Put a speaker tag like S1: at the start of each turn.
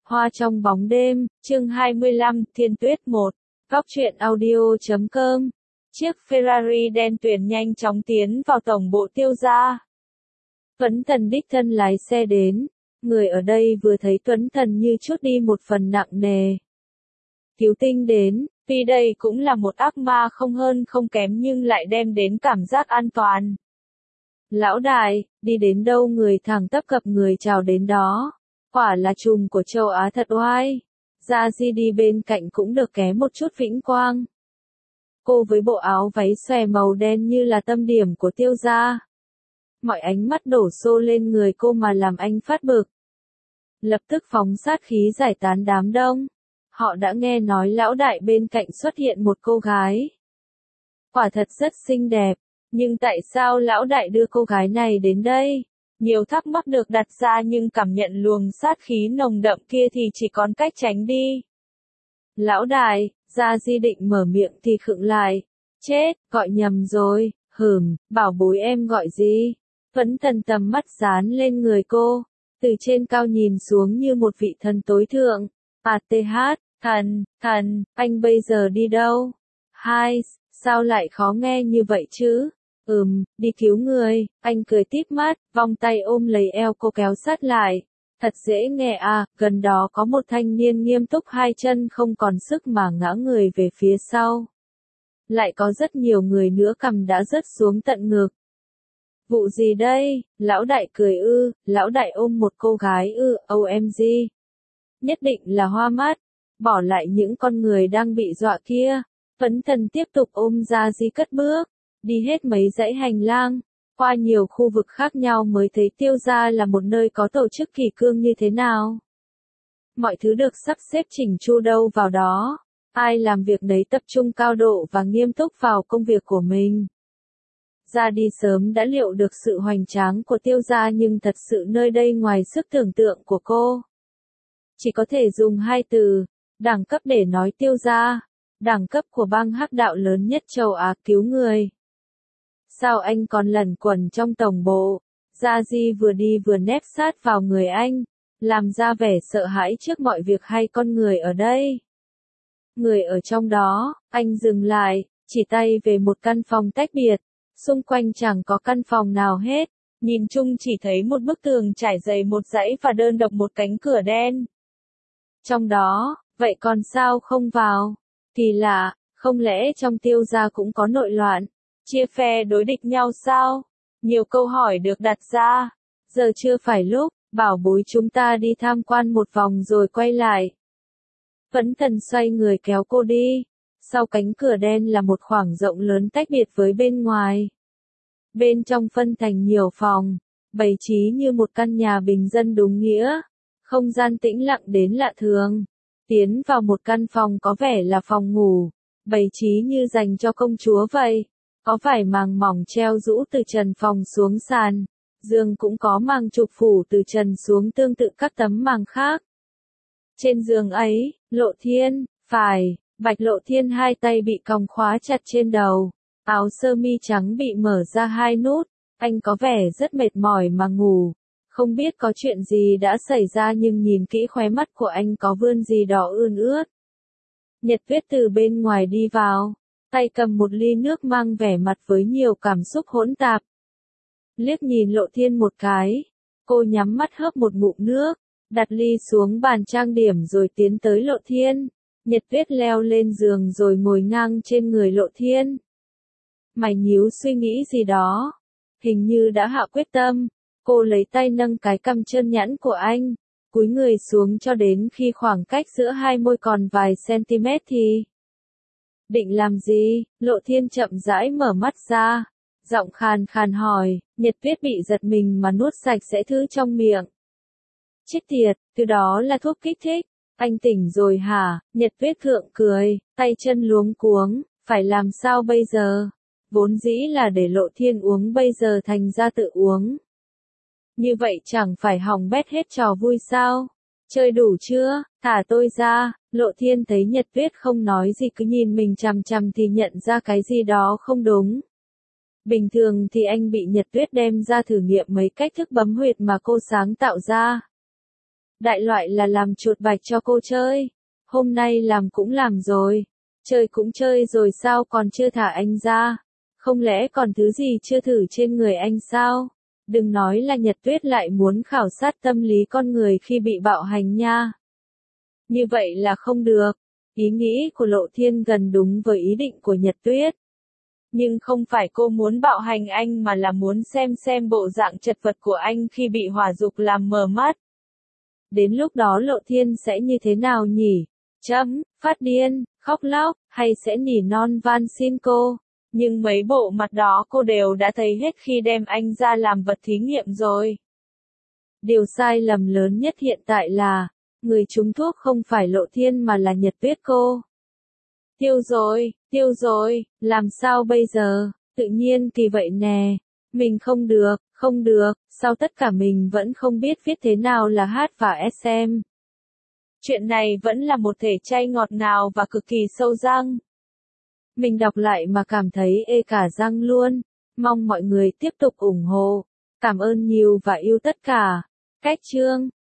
S1: Hoa trong bóng đêm, chương 25, Thiên Tuyết 1. Góc truyện audio.com. Chiếc Ferrari đen tuyền nhanh chóng tiến vào tổng bộ Tiêu gia. Tuấn Thần đích thân lái xe đến. Người ở đây vừa thấy Tuấn Thần như trút đi một phần nặng nề. Cứu tinh đến, tuy đây cũng là một ác ma không hơn không kém nhưng lại đem đến cảm giác an toàn. Lão đại, đi đến đâu người thẳng tắp cập người chào đến đó. Quả là trùm của châu Á thật oai. Gia Di đi bên cạnh cũng được ké một chút vĩnh quang. Cô với bộ áo váy xòe màu đen như là tâm điểm của Tiêu gia. Mọi ánh mắt đổ xô lên người cô mà làm anh phát bực. Lập tức phóng sát khí giải tán đám đông. Họ đã nghe nói lão đại bên cạnh xuất hiện một cô gái. Quả thật rất xinh đẹp, nhưng tại sao lão đại đưa cô gái này đến đây? Nhiều thắc mắc được đặt ra nhưng cảm nhận luồng sát khí nồng đậm kia thì chỉ còn cách tránh đi. Lão đại, Gia Di định mở miệng thì khựng lại. Chết, gọi nhầm rồi, bảo bối em gọi gì? Vẫn Thần tầm mắt dán lên người cô, từ trên cao nhìn xuống như một vị thần tối thượng. ATH, thần, anh bây giờ đi đâu? Hai, sao lại khó nghe như vậy chứ? Đi cứu người, anh cười tít mắt, vòng tay ôm lấy eo cô kéo sát lại. Thật dễ nghe à, gần đó có một thanh niên nghiêm túc hai chân không còn sức mà ngã người về phía sau. Lại có rất nhiều người nữa cằm đã rớt xuống tận ngực. Vụ gì đây? Lão đại cười lão đại ôm một cô gái OMG. Nhất định là hoa mắt, bỏ lại những con người đang bị dọa kia. Phấn Thần tiếp tục ôm Gia Di cất bước. Đi hết mấy dãy hành lang, qua nhiều khu vực khác nhau mới thấy Tiêu gia là một nơi có tổ chức kỷ cương như thế nào. Mọi thứ được sắp xếp chỉnh chu đâu vào đó, ai làm việc nấy tập trung cao độ và nghiêm túc vào công việc của mình. Ra đi sớm đã liệu được sự hoành tráng của Tiêu gia nhưng thật sự nơi đây ngoài sức tưởng tượng của cô. Chỉ có thể dùng hai từ, đẳng cấp để nói Tiêu gia, đẳng cấp của bang hắc đạo lớn nhất châu Á cứu người. Sao anh còn lẩn quẩn trong tổng bộ? Gia Di vừa đi vừa nép sát vào người anh, làm ra vẻ sợ hãi trước mọi việc hay con người ở đây. Người ở trong đó, anh dừng lại, chỉ tay về một căn phòng tách biệt, xung quanh chẳng có căn phòng nào hết, nhìn chung chỉ thấy một bức tường trải dày một dãy và đơn độc một cánh cửa đen. Trong đó, vậy còn sao không vào? Kỳ lạ, không lẽ trong Tiêu gia cũng có nội loạn? Chia phe đối địch nhau sao? Nhiều câu hỏi được đặt ra. Giờ chưa phải lúc, bảo bối chúng ta đi tham quan một vòng rồi quay lại. Phấn Thần xoay người kéo cô đi. Sau cánh cửa đen là một khoảng rộng lớn tách biệt với bên ngoài. Bên trong phân thành nhiều phòng, bày trí như một căn nhà bình dân đúng nghĩa. Không gian tĩnh lặng đến lạ thường. Tiến vào một căn phòng có vẻ là phòng ngủ, bày trí như dành cho công chúa vậy. Có vải màng mỏng treo rũ từ trần phòng xuống sàn, giường cũng có màng trục phủ từ trần xuống tương tự các tấm màng khác. Trên giường ấy, Lộ Thiên, Bạch Lộ Thiên hai tay bị còng khóa chặt trên đầu, áo sơ mi trắng bị mở ra hai nút, anh có vẻ rất mệt mỏi mà ngủ. Không biết có chuyện gì đã xảy ra nhưng nhìn kỹ khóe mắt của anh có vươn gì đó ươn ướt. Nhật Tuyết từ bên ngoài đi vào. Tay cầm một ly nước mang vẻ mặt với nhiều cảm xúc hỗn tạp. Liếc nhìn Lộ Thiên một cái, cô nhắm mắt hớp một ngụm nước, đặt ly xuống bàn trang điểm rồi tiến tới Lộ Thiên. Nhật Tuyết leo lên giường rồi ngồi ngang trên người Lộ Thiên. Mày nhíu suy nghĩ gì đó, hình như đã hạ quyết tâm. Cô lấy tay nâng cái cằm trơn nhẵn của anh, cúi người xuống cho đến khi khoảng cách giữa hai môi còn vài cm thì... Định làm gì? Lộ Thiên chậm rãi mở mắt ra, giọng khàn khàn hỏi. Nhật Tuyết bị giật mình mà nuốt sạch sẽ thứ trong miệng. Chết tiệt, thứ đó là thuốc kích thích. Anh tỉnh rồi hả? Nhật Tuyết gượng cười, tay chân luống cuống, phải làm sao bây giờ? Vốn dĩ là để Lộ Thiên uống bây giờ thành ra tự uống. Như vậy chẳng phải hỏng bét hết trò vui sao? Chơi đủ chưa? Thả tôi ra. Lộ Thiên thấy Nhật Tuyết không nói gì cứ nhìn mình chằm chằm thì nhận ra cái gì đó không đúng. Bình thường thì anh bị Nhật Tuyết đem ra thử nghiệm mấy cách thức bấm huyệt mà cô sáng tạo ra. Đại loại là làm chuột bạch cho cô chơi. Hôm nay làm cũng làm rồi. Chơi cũng chơi rồi sao còn chưa thả anh ra? Không lẽ còn thứ gì chưa thử trên người anh sao? Đừng nói là Nhật Tuyết lại muốn khảo sát tâm lý con người khi bị bạo hành nha. Như vậy là không được. Ý nghĩ của Lộ Thiên gần đúng với ý định của Nhật Tuyết. Nhưng không phải cô muốn bạo hành anh mà là muốn xem bộ dạng chật vật của anh khi bị hỏa dục làm mờ mắt. Đến lúc đó Lộ Thiên sẽ như thế nào nhỉ? Phát điên, khóc lóc, hay sẽ nỉ non van xin cô? Nhưng mấy bộ mặt đó cô đều đã thấy hết khi đem anh ra làm vật thí nghiệm rồi. Điều sai lầm lớn nhất hiện tại là, người trúng thuốc không phải Lộ Thiên mà là Nhật Tuyết cô. Tiêu rồi, làm sao bây giờ? Tự nhiên kỳ vậy nè. Mình không được, sao tất cả mình vẫn không biết viết thế nào là H và SM. Chuyện này vẫn là một thể chay ngọt ngào và cực kỳ sâu răng. Mình đọc lại mà cảm thấy ê cả răng luôn. Mong mọi người tiếp tục ủng hộ. Cảm ơn nhiều và yêu tất cả. Cách chương